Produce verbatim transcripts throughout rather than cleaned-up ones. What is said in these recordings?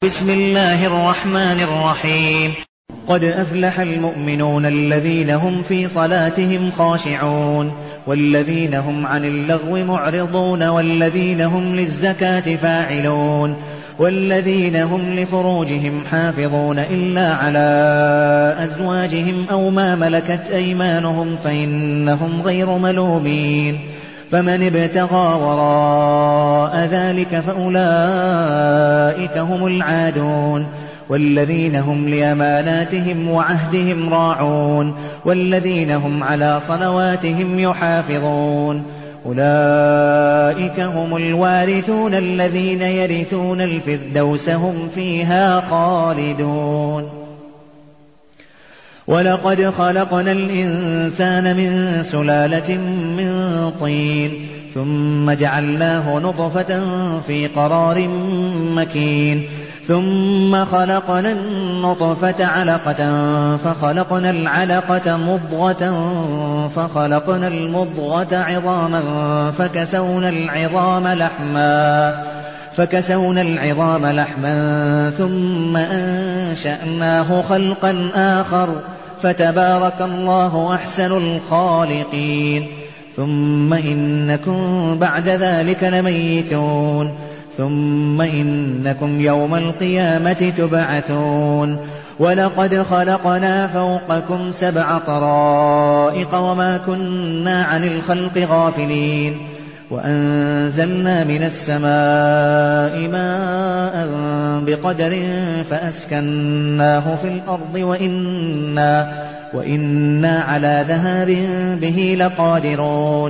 بسم الله الرحمن الرحيم. قد أفلح المؤمنون الذين هم في صلاتهم خاشعون والذين هم عن اللغو معرضون والذين هم للزكاة فاعلون والذين هم لفروجهم حافظون إلا على أزواجهم أو ما ملكت أيمانهم فإنهم غير ملومين. فمن ابتغى وراء ذلك فأولئك هم العادون والذين هم لأماناتهم وعهدهم راعون والذين هم على صلواتهم يحافظون. أولئك هم الوارثون الذين يرثون الفردوس هم فيها خالدون. ولقد خلقنا الإنسان من سلالة من طين ثم جعلناه نطفة في قرار مكين ثم خلقنا النطفة علقة فخلقنا العلقة مضغة فخلقنا المضغة عظاما فكسونا العظام لحما فكسونا العظام لحما ثم أنشأناه خلقا آخر فتبارك الله أحسن الخالقين. ثم إنكم بعد ذلك لميتون ثم إنكم يوم القيامة تبعثون. ولقد خلقنا فوقكم سبع طرائق وما كنا عن الخلق غافلين وأنزلنا من السماء ماء بقدر فأسكناه في الأرض وإنا, وإنا على ذهاب به لقادرون.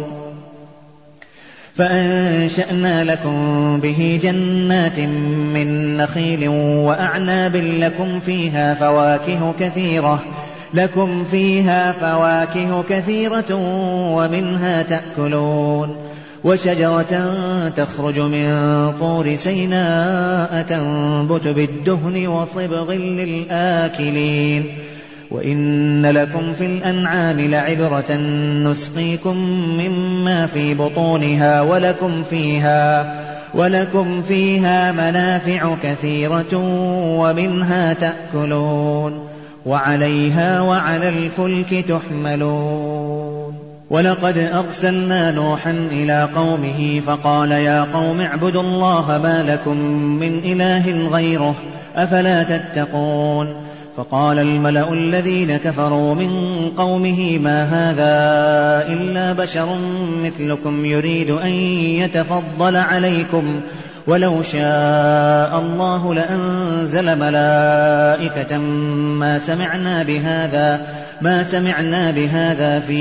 فأنشأنا لكم به جنات من نخيل وأعناب لكم فيها فواكه كثيرة لكم فيها فواكه كثيرة ومنها تأكلون. وشجرة تخرج من طور سيناء تنبت بالدهن وصبغ للآكلين. وإن لكم في الأنعام لعبرة نسقيكم مما في بطونها ولكم فيها, ولكم فيها منافع كثيرة ومنها تأكلون وعليها وعلى الفلك تحملون. ولقد أرسلنا نوحا إلى قومه فقال يا قوم اعبدوا الله ما لكم من إله غيره أفلا تتقون. فقال الملأ الذين كفروا من قومه ما هذا إلا بشر مثلكم يريد أن يتفضل عليكم ولو شاء الله لأنزل ملائكة ما سمعنا بهذا ما سمعنا بهذا في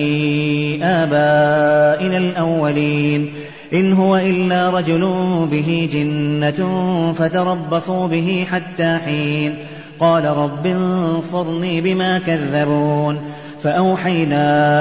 آبائنا الأولين إن هو إلا رجل به جنة فتربصوا به حتى حين. قال رب انصرني بما كذبون. فأوحينا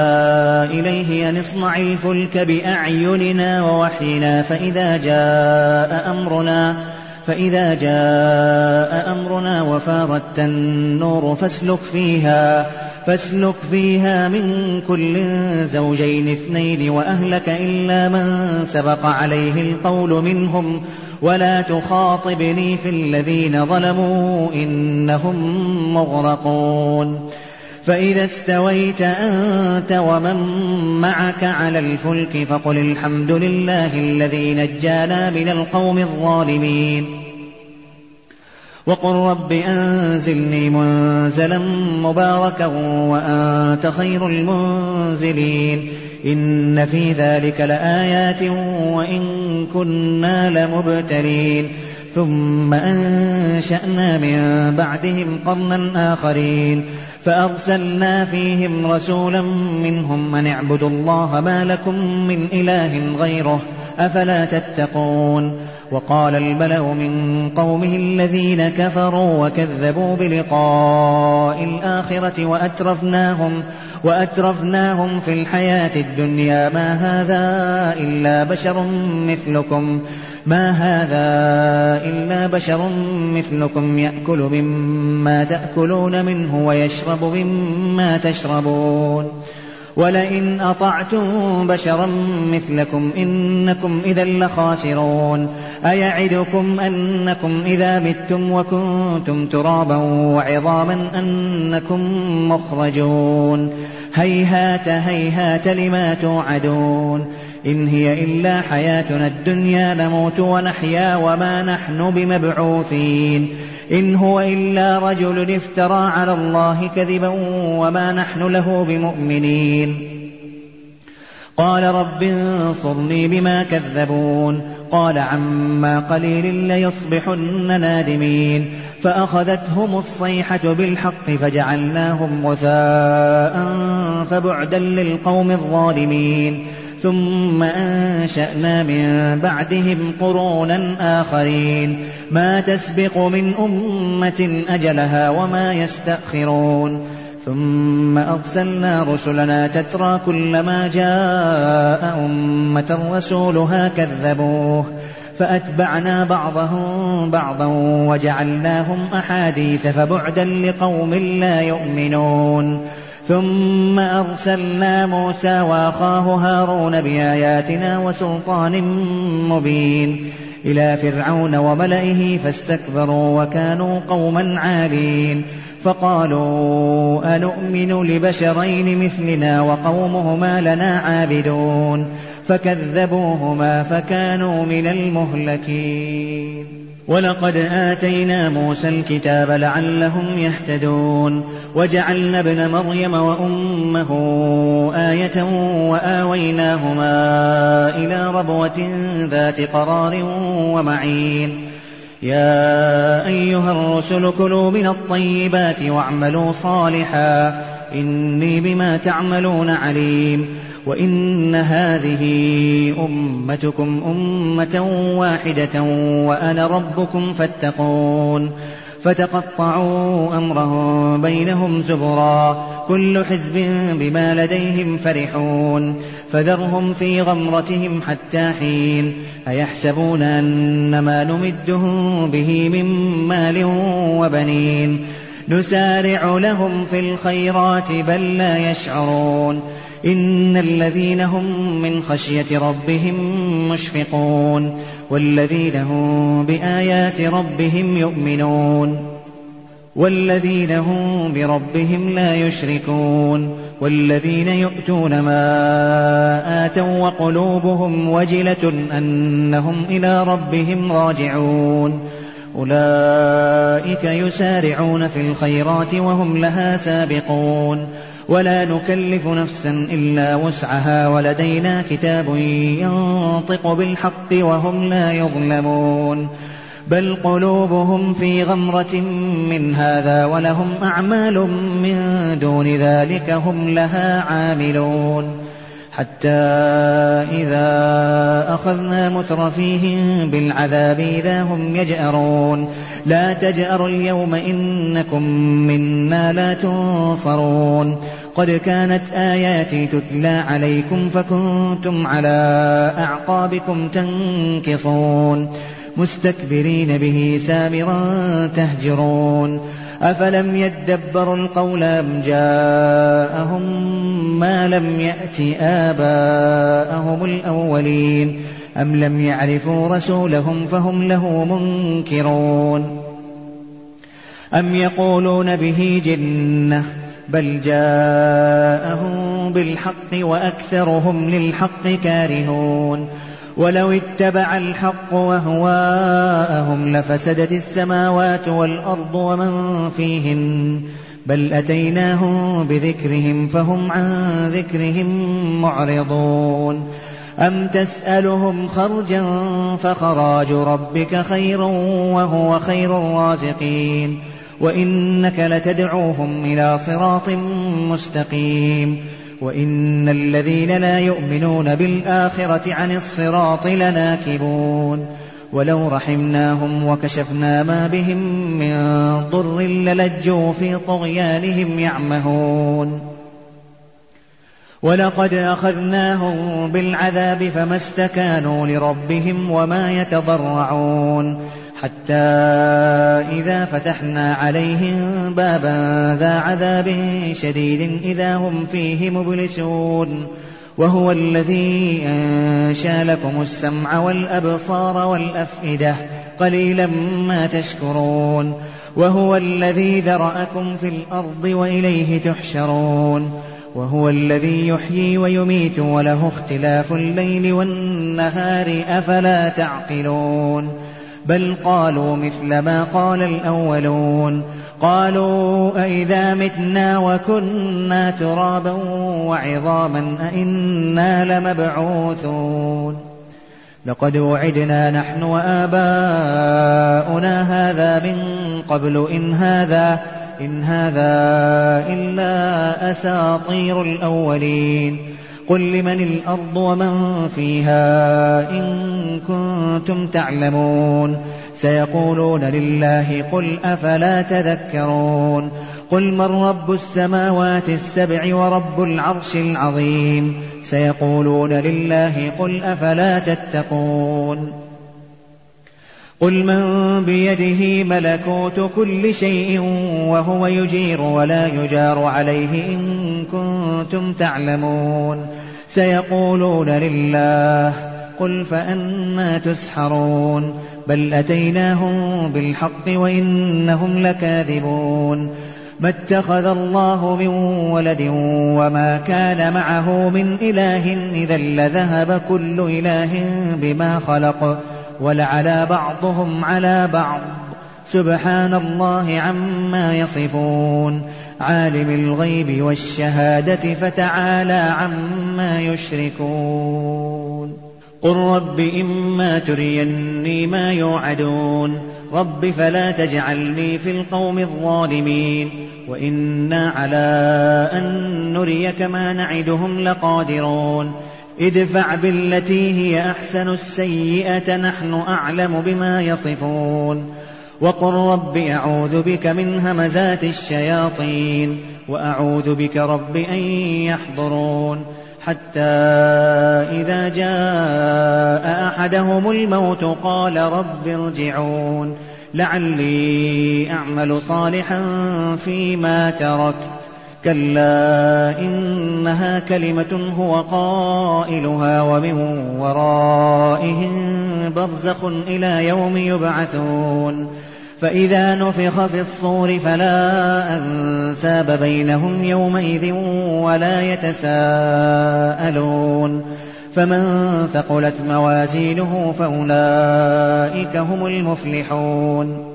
إليه أن اصنع الفلك بأعيننا ووحينا فإذا جاء أمرنا فإذا جاء أمرنا وفارت النور فاسلك فيها فاسلك فيها من كل زوجين اثنين وأهلك إلا من سبق عليه القول منهم ولا تخاطبني في الذين ظلموا إنهم مغرقون. فإذا استويت أنت ومن معك على الفلك فقل الحمد لله الذي نجانا من القوم الظالمين. وقل رب أنزلني منزلا مباركا وأنت خير المنزلين. إن في ذلك لآيات وإن كنا لمبتلين. ثم أنشأنا من بعدهم قرنا آخرين فأرسلنا فيهم رسولا منهم أن اعبدوا الله ما لكم من إله غيره أفلا تتقون. وقال الملأ من قومه الذين كفروا وكذبوا بلقاء الآخرة وأترفناهم, وأترفناهم في الحياة الدنيا ما هذا إلا بشر مثلكم ما هذا إلا بشر مثلكم يأكل مما تأكلون منه ويشرب مما تشربون ولئن أطعتم بشرا مثلكم إنكم إذا لخاسرون. أيعدكم أنكم إذا متم وكنتم ترابا وعظاما أنكم مخرجون هيهات هيهات لما توعدون إن هي إلا حياتنا الدنيا نموت ونحيا وما نحن بمبعوثين إن هو إلا رجل افترى على الله كذبا وما نحن له بمؤمنين قال رب انصرني بما كذبون قال عما قليل ليصبحن نادمين فأخذتهم الصيحة بالحق فجعلناهم غثاء فبعدا للقوم الظالمين ثم أنشأنا من بعدهم قرونا آخرين ما تسبق من أمة أجلها وما يستأخرون ثم أرسلنا رسلنا تترى كلما جاء أمة رسولها كذبوه فأتبعنا بعضهم بعضا وجعلناهم أحاديث فبعدا لقوم لا يؤمنون ثم أرسلنا موسى وأخاه هارون بآياتنا وسلطان مبين إلى فرعون وملئه فاستكبروا وكانوا قوما عالين فقالوا أنؤمن لبشرين مثلنا وقومهما لنا عابدون فكذبوهما فكانوا من المهلكين ولقد آتينا موسى الكتاب لعلهم يهتدون وجعلنا ابن مريم وأمه آية وآويناهما إلى ربوة ذات قرار ومعين يا أيها الرسل كلوا من الطيبات واعملوا صالحا إني بما تعملون عليم وإن هذه أمتكم أمة واحدة وأنا ربكم فاتقون فتقطعوا أمرهم بينهم زبرا كل حزب بما لديهم فرحون فذرهم في غمرتهم حتى حين أيحسبون أن ما نمدهم به من مال وبنين نسارع لهم في الخيرات بل لا يشعرون إن الذين هم من خشية ربهم مشفقون والذين هم بآيات ربهم يؤمنون والذين هم بربهم لا يشركون والذين يؤتون ما آتوا وقلوبهم وجلة أنهم إلى ربهم راجعون أولئك يسارعون في الخيرات وهم لها سابقون ولا نكلف نفسا إلا وسعها ولدينا كتاب ينطق بالحق وهم لا يظلمون بل قلوبهم في غمرة من هذا ولهم أعمال من دون ذلك هم لها عاملون حتى إذا أخذنا مترفيهم بالعذاب إذا هم يجأرون لا تجأروا اليوم إنكم منا لا تنصرون قد كانت آياتي تتلى عليكم فكنتم على أعقابكم تنكصون مستكبرين به سامرا تهجرون أفلم يدبروا القول أم جاءهم ما لم يأت آباءهم الأولين أم لم يعرفوا رسولهم فهم له منكرون أم يقولون به جنة بل جاءهم بالحق وأكثرهم للحق كارهون ولو اتبع الحق وأهواءهم لفسدت السماوات والأرض ومن فيهن بل أتيناهم بذكرهم فهم عن ذكرهم معرضون أم تسألهم خرجا فخراج ربك خير وهو خير الرازقين وإنك لتدعوهم إلى صراط مستقيم وإن الذين لا يؤمنون بالآخرة عن الصراط لناكبون ولو رحمناهم وكشفنا ما بهم من ضر للجوا في طغيانهم يعمهون ولقد أخذناهم بالعذاب فما استكانوا لربهم وما يتضرعون حتى إذا فتحنا عليهم بابا ذا عذاب شديد إذا هم فيه مبلسون وهو الذي أنشأ لكم السمع والأبصار والأفئدة قليلا ما تشكرون وهو الذي ذرأكم في الأرض وإليه تحشرون وهو الذي يحيي ويميت وله اختلاف الليل والنهار أفلا تعقلون بل قالوا مثل ما قال الأولون قالوا أئذا متنا وكنا ترابا وعظاما أئنا لمبعوثون لقد وعدنا نحن وآباؤنا هذا من قبل إن هذا إن هذا إلا أساطير الأولين قل لمن الأرض ومن فيها إن كنتم تعلمون سيقولون لله قل أفلا تذكرون قل من رب السماوات السبع ورب العرش العظيم سيقولون لله قل أفلا تتقون قل من بيده ملكوت كل شيء وهو يجير ولا يجار عليه إن كنتم تعلمون سيقولون لله قل فأنى تسحرون بل أتيناهم بالحق وإنهم لكاذبون ما اتخذ الله من ولد وما كان معه من إله إذا لذهب كل إله بما خلق ولعلى بعضهم على بعض سبحان الله عما يصفون عالم الغيب والشهادة فتعالى عما يشركون قل رب إما تريني ما يوعدون رب فلا تجعلني في القوم الظالمين وإنا على أن نريك ما نعدهم لقادرون ادفع بالتي هي أحسن السيئة نحن أعلم بما يصفون وقل رب أعوذ بك من همزات الشياطين وأعوذ بك رب أن يحضرون حتى إذا جاء أحدهم الموت قال رب ارجعون لعلي أعمل صالحا فيما تركت كلا إنها كلمة هو قائلها ومن ورائهم برزخ إلى يوم يبعثون فإذا نفخ في الصور فلا أنساب بينهم يومئذ ولا يتساءلون فمن ثقلت موازينه فأولئك هم المفلحون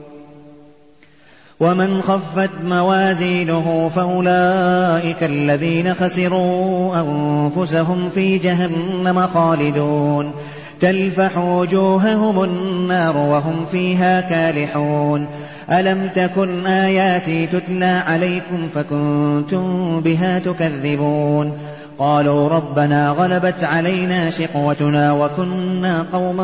ومن خفت موازينه فأولئك الذين خسروا أنفسهم في جهنم خالدون تلفح وجوههم النار وهم فيها كالحون ألم تكن آياتي تتلى عليكم فكنتم بها تكذبون قالوا ربنا غلبت علينا شقوتنا وكنا قوما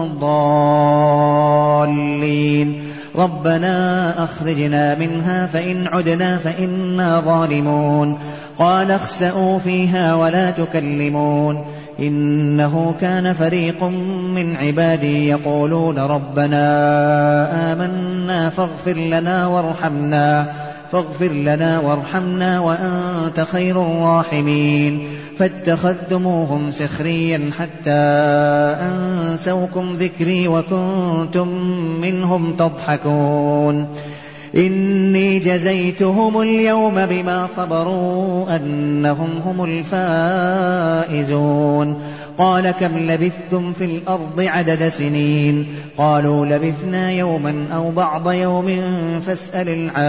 ضالين ربنا أخرجنا منها فإن عدنا فإنا ظالمون قال اخسئوا فيها ولا تكلمون إنه كان فريق من عبادي يقولون ربنا آمنا فاغفر لنا وارحمنا فاغفر لنا وارحمنا وأنت خير الراحمين فاتخذتموهم سخريا حتى أنسوكم ذكري وكنتم منهم تضحكون إني جزيتهم اليوم بما صبروا أنهم هم الفائزون قال كم لبثتم في الأرض عدد سنين قالوا لبثنا يوما أو بعض يوم فاسأل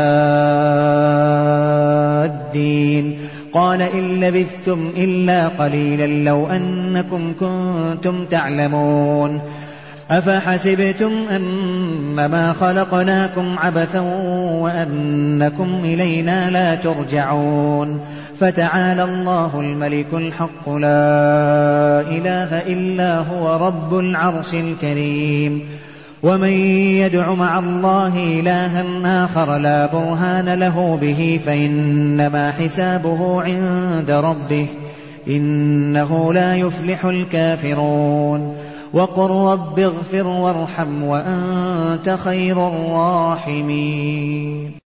العادين قال إن لبثتم إلا قليلا لو أنكم كنتم تعلمون أفحسبتم أنما خلقناكم عبثا وأنكم إلينا لا ترجعون فتعالى الله الملك الحق لا إله إلا هو رب العرش الكريم ومن يدع مع الله إلها آخر لا برهان له به فإنما حسابه عند ربه إنه لا يفلح الكافرون وقل رب اغفر وارحم وأنت خير الراحمين